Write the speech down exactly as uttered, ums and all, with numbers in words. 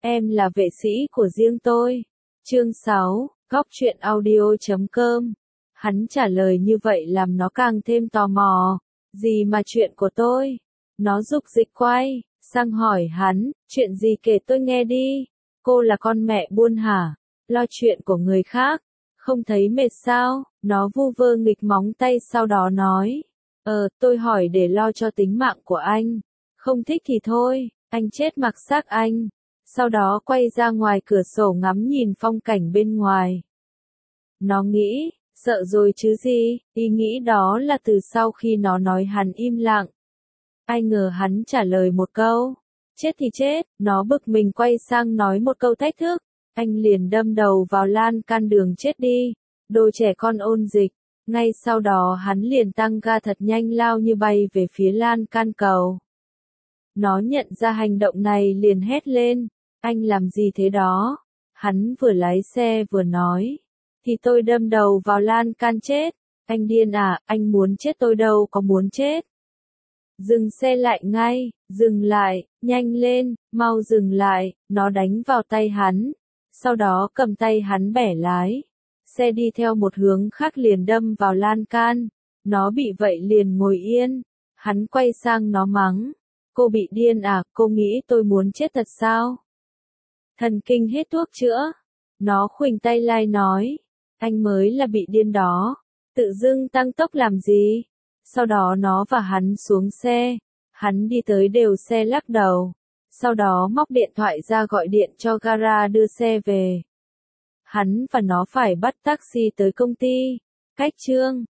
Em là vệ sĩ của riêng tôi. Chương sáu, góc truyện audio chấm com. Hắn trả lời như vậy làm nó càng thêm tò mò. Gì mà chuyện của tôi? Nó dục dịch quay sang hỏi hắn, chuyện gì kể tôi nghe đi. Cô là con mẹ buôn hả? Lo chuyện của người khác, không thấy mệt sao? Nó vu vơ nghịch móng tay sau đó nói. Ờ, tôi hỏi để lo cho tính mạng của anh. Không thích thì thôi, anh chết mặc xác anh. Sau đó quay ra ngoài cửa sổ ngắm nhìn phong cảnh bên ngoài. Nó nghĩ, sợ rồi chứ gì, ý nghĩ đó là từ sau khi nó nói hắn im lặng. Ai ngờ hắn trả lời một câu. Chết thì chết, nó bực mình quay sang nói một câu thách thức. Anh liền đâm đầu vào lan can đường chết đi. Đồ trẻ con ôn dịch. Ngay sau đó hắn liền tăng ga thật nhanh lao như bay về phía lan can cầu. Nó nhận ra hành động này liền hét lên. Anh làm gì thế đó? Hắn vừa lái xe vừa nói. Thì tôi đâm đầu vào lan can chết. Anh điên à, anh muốn chết tôi đâu có muốn chết. Dừng xe lại ngay, dừng lại, nhanh lên, mau dừng lại, nó đánh vào tay hắn. Sau đó cầm tay hắn bẻ lái. Xe đi theo một hướng khác liền đâm vào lan can. Nó bị vậy liền ngồi yên. Hắn quay sang nó mắng. Cô bị điên à, cô nghĩ tôi muốn chết thật sao? Thần kinh hết thuốc chữa. Nó khuỳnh tay lai nói. Anh mới là bị điên đó. Tự dưng tăng tốc làm gì? Sau đó nó và hắn xuống xe. Hắn đi tới đều xe lắc đầu. Sau đó móc điện thoại ra gọi điện cho gara đưa xe về. Hắn và nó phải bắt taxi tới công ty. Cách chương